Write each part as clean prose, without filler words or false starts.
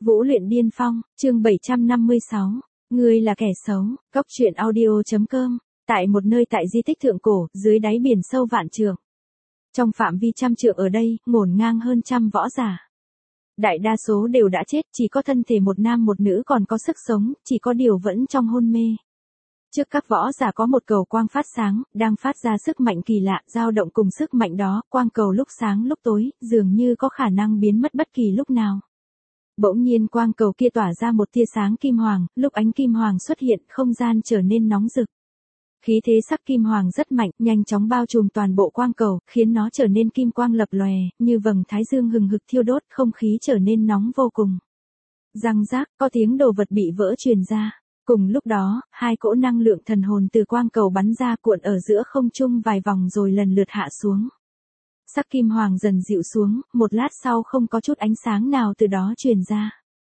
Vũ luyện điên phong, chương 756. Ngươi là kẻ xấu, Cốc truyện audio.com. Tại một nơi tại di tích thượng cổ, dưới đáy biển sâu vạn trượng. Trong phạm vi trăm trượng ở đây, ngổn ngang hơn trăm võ giả. Đại đa số đều đã chết, chỉ có thân thể một nam một nữ còn có sức sống, chỉ có điều vẫn trong hôn mê. Trước các võ giả có một cầu quang phát sáng, đang phát ra sức mạnh kỳ lạ, dao động cùng sức mạnh đó, quang cầu lúc sáng lúc tối, dường như có khả năng biến mất bất kỳ lúc nào. Bỗng nhiên quang cầu kia tỏa ra một tia sáng kim hoàng, lúc ánh kim hoàng xuất hiện, không gian trở nên nóng rực. Khí thế sắc kim hoàng rất mạnh, nhanh chóng bao trùm toàn bộ quang cầu, khiến nó trở nên kim quang lập lòe, như vầng thái dương hừng hực thiêu đốt, không khí trở nên nóng vô cùng. Răng rác, có tiếng đồ vật bị vỡ truyền ra. Cùng lúc đó, hai cỗ năng lượng thần hồn từ quang cầu bắn ra cuộn ở giữa không trung vài vòng rồi lần lượt hạ xuống. Sắc kim hoàng dần dịu xuống, một lát sau không có chút ánh sáng nào từ đó truyền ra.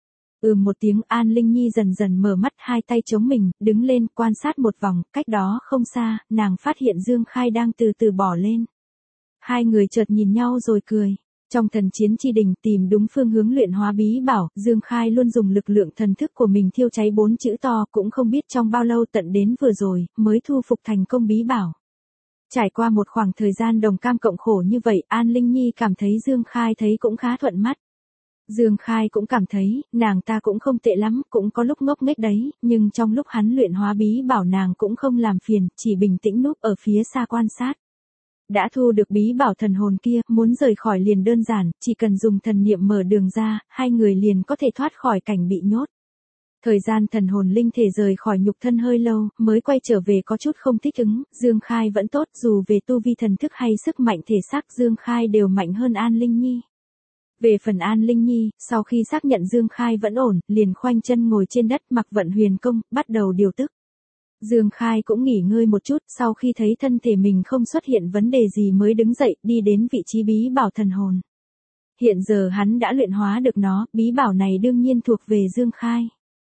Một tiếng, An Linh Nhi dần dần mở mắt, hai tay chống mình, đứng lên, quan sát một vòng, cách đó không xa, nàng phát hiện Dương Khai đang từ từ bỏ lên. Hai người chợt nhìn nhau rồi cười. Trong thần chiến chi đình tìm đúng phương hướng luyện hóa bí bảo, Dương Khai luôn dùng lực lượng thần thức của mình thiêu cháy 4 chữ to, cũng không biết trong bao lâu tận đến vừa rồi, mới thu phục thành công bí bảo. Trải qua một khoảng thời gian đồng cam cộng khổ như vậy, An Linh Nhi cảm thấy Dương Khai thấy cũng khá thuận mắt. Dương Khai cũng cảm thấy, nàng ta cũng không tệ lắm, cũng có lúc ngốc nghếch đấy, nhưng trong lúc hắn luyện hóa bí bảo nàng cũng không làm phiền, chỉ bình tĩnh núp ở phía xa quan sát. Đã thu được bí bảo thần hồn kia, muốn rời khỏi liền đơn giản, chỉ cần dùng thần niệm mở đường ra, hai người liền có thể thoát khỏi cảnh bị nhốt. Thời gian thần hồn linh thể rời khỏi nhục thân hơi lâu, mới quay trở về có chút không thích ứng, Dương Khai vẫn tốt, dù về tu vi thần thức hay sức mạnh thể xác Dương Khai đều mạnh hơn An Linh Nhi. Về phần An Linh Nhi, sau khi xác nhận Dương Khai vẫn ổn, liền khoanh chân ngồi trên đất mặc vận huyền công, bắt đầu điều tức. Dương Khai cũng nghỉ ngơi một chút, sau khi thấy thân thể mình không xuất hiện vấn đề gì mới đứng dậy, đi đến vị trí bí bảo thần hồn. Hiện giờ hắn đã luyện hóa được nó, bí bảo này đương nhiên thuộc về Dương Khai.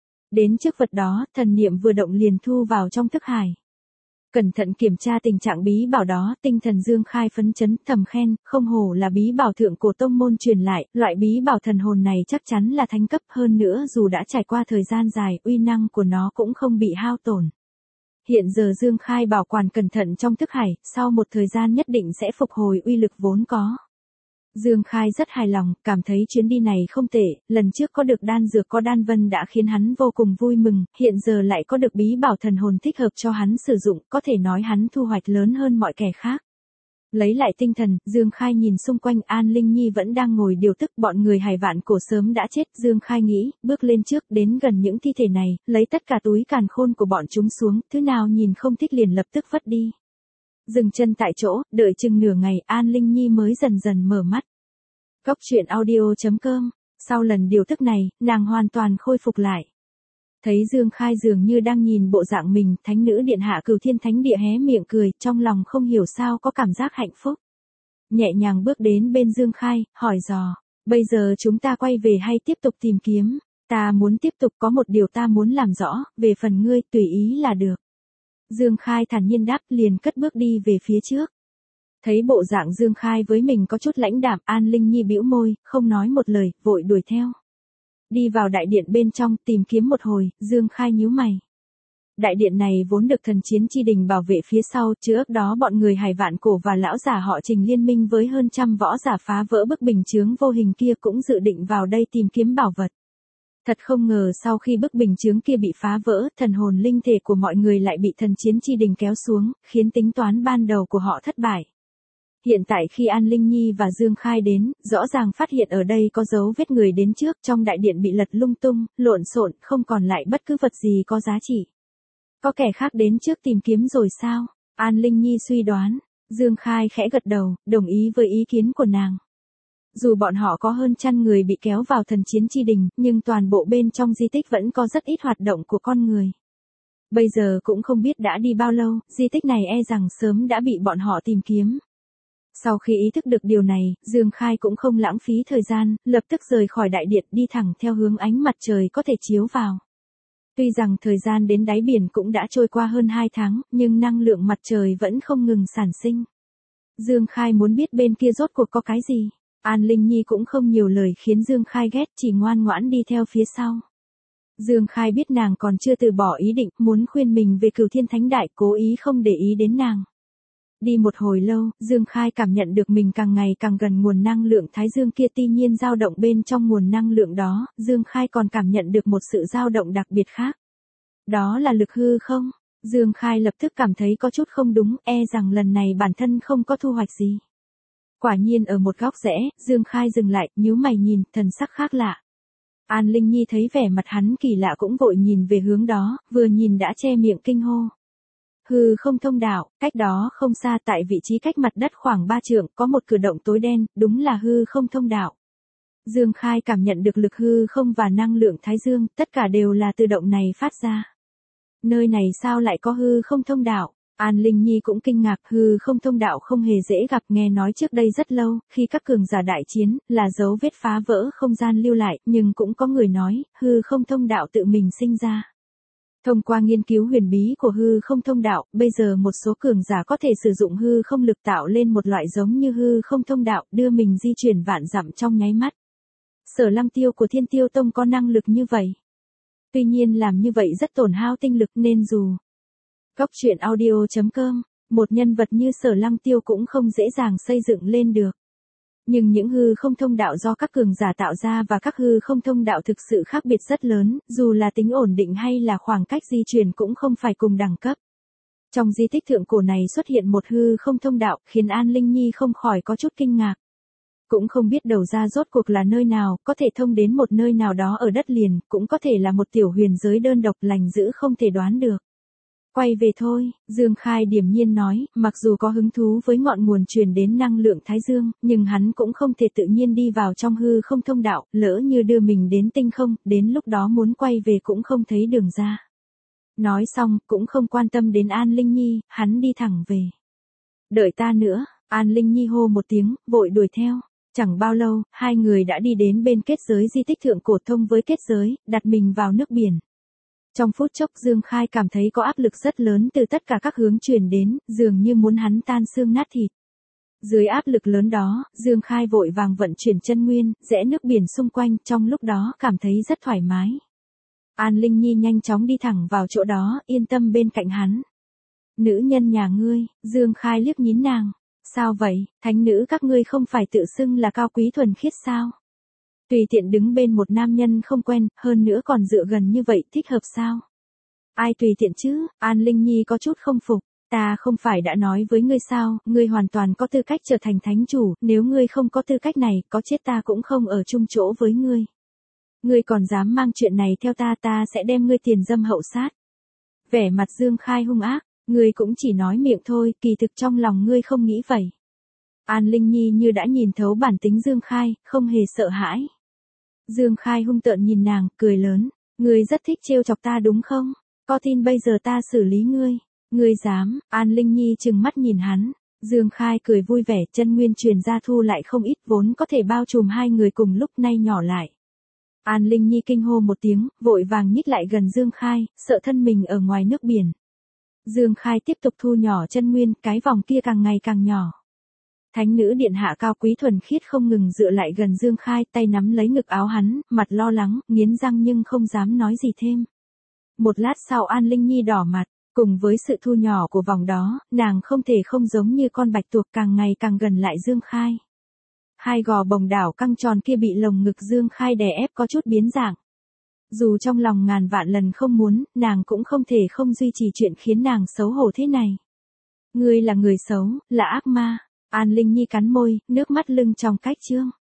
Đến trước vật đó, thần niệm vừa động liền thu vào trong thức hải. Cẩn thận kiểm tra tình trạng bí bảo đó, tinh thần Dương Khai phấn chấn, thầm khen, không hổ là bí bảo thượng cổ tông môn truyền lại, loại bí bảo thần hồn này chắc chắn là thánh cấp, hơn nữa dù đã trải qua thời gian dài, uy năng của nó cũng không bị hao tổn. Hiện giờ Dương Khai bảo quản cẩn thận trong thức hải, sau một thời gian nhất định sẽ phục hồi uy lực vốn có. Dương Khai rất hài lòng, cảm thấy chuyến đi này không tệ, lần trước có được đan dược có đan vân đã khiến hắn vô cùng vui mừng, hiện giờ lại có được bí bảo thần hồn thích hợp cho hắn sử dụng, có thể nói hắn thu hoạch lớn hơn mọi kẻ khác. Lấy lại tinh thần, Dương Khai nhìn xung quanh, An Linh Nhi vẫn đang ngồi điều tức, bọn người Hải Vạn Cổ sớm đã chết, Dương Khai nghĩ, bước lên trước, đến gần những thi thể này, lấy tất cả túi càn khôn của bọn chúng xuống, thứ nào nhìn không thích liền lập tức vứt đi. Dừng chân tại chỗ, đợi chừng nửa ngày, An Linh Nhi mới dần dần mở mắt. Cốc truyện audio.com. Sau lần điều tức này, nàng hoàn toàn khôi phục lại. Thấy Dương Khai dường như đang nhìn bộ dạng mình, thánh nữ điện hạ Cửu Thiên Thánh Địa hé miệng cười, trong lòng không hiểu sao có cảm giác hạnh phúc. Nhẹ nhàng bước đến bên Dương Khai, hỏi dò, bây giờ chúng ta quay về hay tiếp tục tìm kiếm? Ta muốn tiếp tục, có một điều ta muốn làm rõ, về phần ngươi, tùy ý là được. Dương Khai thản nhiên đáp, liền cất bước đi về phía trước. Thấy bộ dạng Dương Khai với mình có chút lãnh đạm, An Linh Nhi bĩu môi, không nói một lời, vội đuổi theo. Đi vào đại điện bên trong, tìm kiếm một hồi, Dương Khai nhíu mày. Đại điện này vốn được thần chiến chi đình bảo vệ phía sau, trước đó bọn người Hải Vạn Cổ và lão giả họ Trình liên minh với hơn trăm võ giả phá vỡ bức bình chướng vô hình kia cũng dự định vào đây tìm kiếm bảo vật. Thật không ngờ sau khi bức bình chướng kia bị phá vỡ, thần hồn linh thể của mọi người lại bị thần chiến chi đình kéo xuống, khiến tính toán ban đầu của họ thất bại. Hiện tại khi An Linh Nhi và Dương Khai đến, rõ ràng phát hiện ở đây có dấu vết người đến trước, trong đại điện bị lật lung tung, lộn xộn, không còn lại bất cứ vật gì có giá trị. Có kẻ khác đến trước tìm kiếm rồi sao? An Linh Nhi suy đoán. Dương Khai khẽ gật đầu, đồng ý với ý kiến của nàng. Dù bọn họ có hơn trăm người bị kéo vào thần chiến chi đình, nhưng toàn bộ bên trong di tích vẫn có rất ít hoạt động của con người. Bây giờ cũng không biết đã đi bao lâu, di tích này e rằng sớm đã bị bọn họ tìm kiếm. Sau khi ý thức được điều này, Dương Khai cũng không lãng phí thời gian, lập tức rời khỏi đại điện đi thẳng theo hướng ánh mặt trời có thể chiếu vào. Tuy rằng thời gian đến đáy biển cũng đã trôi qua hơn 2 tháng, nhưng năng lượng mặt trời vẫn không ngừng sản sinh. Dương Khai muốn biết bên kia rốt cuộc có cái gì. An Linh Nhi cũng không nhiều lời khiến Dương Khai ghét, chỉ ngoan ngoãn đi theo phía sau. Dương Khai biết nàng còn chưa từ bỏ ý định, muốn khuyên mình về Cửu Thiên Thánh Đại, cố ý không để ý đến nàng. Đi một hồi lâu, Dương Khai cảm nhận được mình càng ngày càng gần nguồn năng lượng Thái Dương kia, tuy nhiên dao động bên trong nguồn năng lượng đó, Dương Khai còn cảm nhận được một sự dao động đặc biệt khác. Đó là lực hư không? Dương Khai lập tức cảm thấy có chút không đúng, rằng lần này bản thân không có thu hoạch gì. Quả nhiên ở một góc rẽ, Dương Khai dừng lại, nhíu mày nhìn, thần sắc khác lạ. An Linh Nhi thấy vẻ mặt hắn kỳ lạ cũng vội nhìn về hướng đó, vừa nhìn đã che miệng kinh hô. Hư không thông đạo, cách đó không xa tại vị trí cách mặt đất khoảng 3 trượng, có một cửa động tối đen, đúng là hư không thông đạo. Dương Khai cảm nhận được lực hư không và năng lượng Thái Dương, tất cả đều là từ động này phát ra. Nơi này sao lại có hư không thông đạo? An Linh Nhi cũng kinh ngạc, hư không thông đạo không hề dễ gặp, nghe nói trước đây rất lâu, khi các cường giả đại chiến, là dấu vết phá vỡ không gian lưu lại, nhưng cũng có người nói, hư không thông đạo tự mình sinh ra. Thông qua nghiên cứu huyền bí của hư không thông đạo, bây giờ một số cường giả có thể sử dụng hư không lực tạo lên một loại giống như hư không thông đạo, đưa mình di chuyển vạn dặm trong nháy mắt. Sở Lăng Tiêu của Thiên Tiêu Tông có năng lực như vậy. Tuy nhiên làm như vậy rất tổn hao tinh lực nên dù Góc truyện audio.com, một nhân vật như Sở Lăng Tiêu cũng không dễ dàng xây dựng lên được. Nhưng những hư không thông đạo do các cường giả tạo ra và các hư không thông đạo thực sự khác biệt rất lớn, dù là tính ổn định hay là khoảng cách di chuyển cũng không phải cùng đẳng cấp. Trong di tích thượng cổ này xuất hiện một hư không thông đạo, khiến An Linh Nhi không khỏi có chút kinh ngạc. Cũng không biết đầu ra rốt cuộc là nơi nào, có thể thông đến một nơi nào đó ở đất liền, cũng có thể là một tiểu huyền giới đơn độc lành giữ không thể đoán được. Quay về thôi, Dương Khai điềm nhiên nói, mặc dù có hứng thú với ngọn nguồn truyền đến năng lượng Thái Dương, nhưng hắn cũng không thể tự nhiên đi vào trong hư không thông đạo, lỡ như đưa mình đến tinh không, đến lúc đó muốn quay về cũng không thấy đường ra. Nói xong, cũng không quan tâm đến An Linh Nhi, hắn đi thẳng về. Đợi ta nữa, An Linh Nhi hô một tiếng, vội đuổi theo. Chẳng bao lâu, hai người đã đi đến bên kết giới di tích thượng cổ thông với kết giới, đặt mình vào nước biển. Trong phút chốc Dương Khai cảm thấy có áp lực rất lớn từ tất cả các hướng truyền đến, dường như muốn hắn tan xương nát thịt. Dưới áp lực lớn đó, Dương Khai vội vàng vận chuyển chân nguyên, rẽ nước biển xung quanh, trong lúc đó cảm thấy rất thoải mái. An Linh Nhi nhanh chóng đi thẳng vào chỗ đó, yên tâm bên cạnh hắn. Nữ nhân nhà ngươi, Dương Khai liếc nhìn nàng. Sao vậy, thánh nữ các ngươi không phải tự xưng là cao quý thuần khiết sao? Tùy tiện đứng bên một nam nhân không quen, hơn nữa còn dựa gần như vậy, thích hợp sao? Ai tùy tiện chứ? An Linh Nhi có chút không phục. Ta không phải đã nói với ngươi sao, ngươi hoàn toàn có tư cách trở thành thánh chủ, nếu ngươi không có tư cách này, có chết ta cũng không ở chung chỗ với ngươi. Ngươi còn dám mang chuyện này theo ta, ta sẽ đem ngươi tiền dâm hậu sát. Vẻ mặt Dương Khai hung ác. Ngươi cũng chỉ nói miệng thôi, kỳ thực trong lòng ngươi không nghĩ vậy. An Linh Nhi như đã nhìn thấu bản tính Dương Khai, không hề sợ hãi. Dương Khai hung tợn nhìn nàng, cười lớn. Ngươi rất thích trêu chọc ta đúng không? Có tin bây giờ ta xử lý ngươi? Ngươi dám? An Linh Nhi trừng mắt nhìn hắn. Dương Khai cười vui vẻ, chân nguyên truyền ra thu lại không ít, vốn có thể bao trùm hai người cùng lúc nay nhỏ lại. An Linh Nhi kinh hô một tiếng, vội vàng nhích lại gần Dương Khai, sợ thân mình ở ngoài nước biển. Dương Khai tiếp tục thu nhỏ chân nguyên, cái vòng kia càng ngày càng nhỏ. Thánh nữ điện hạ cao quý thuần khiết không ngừng dựa lại gần Dương Khai, tay nắm lấy ngực áo hắn, mặt lo lắng, nghiến răng nhưng không dám nói gì thêm. Một lát sau An Linh Nhi đỏ mặt, cùng với sự thu nhỏ của vòng đó, nàng không thể không giống như con bạch tuộc càng ngày càng gần lại Dương Khai. Hai gò bồng đảo căng tròn kia bị lồng ngực Dương Khai đè ép có chút biến dạng. Dù trong lòng ngàn vạn lần không muốn, nàng cũng không thể không duy trì chuyện khiến nàng xấu hổ thế này. Ngươi là người xấu, là ác ma. An Linh Nhi cắn môi, nước mắt lưng trong cách trương.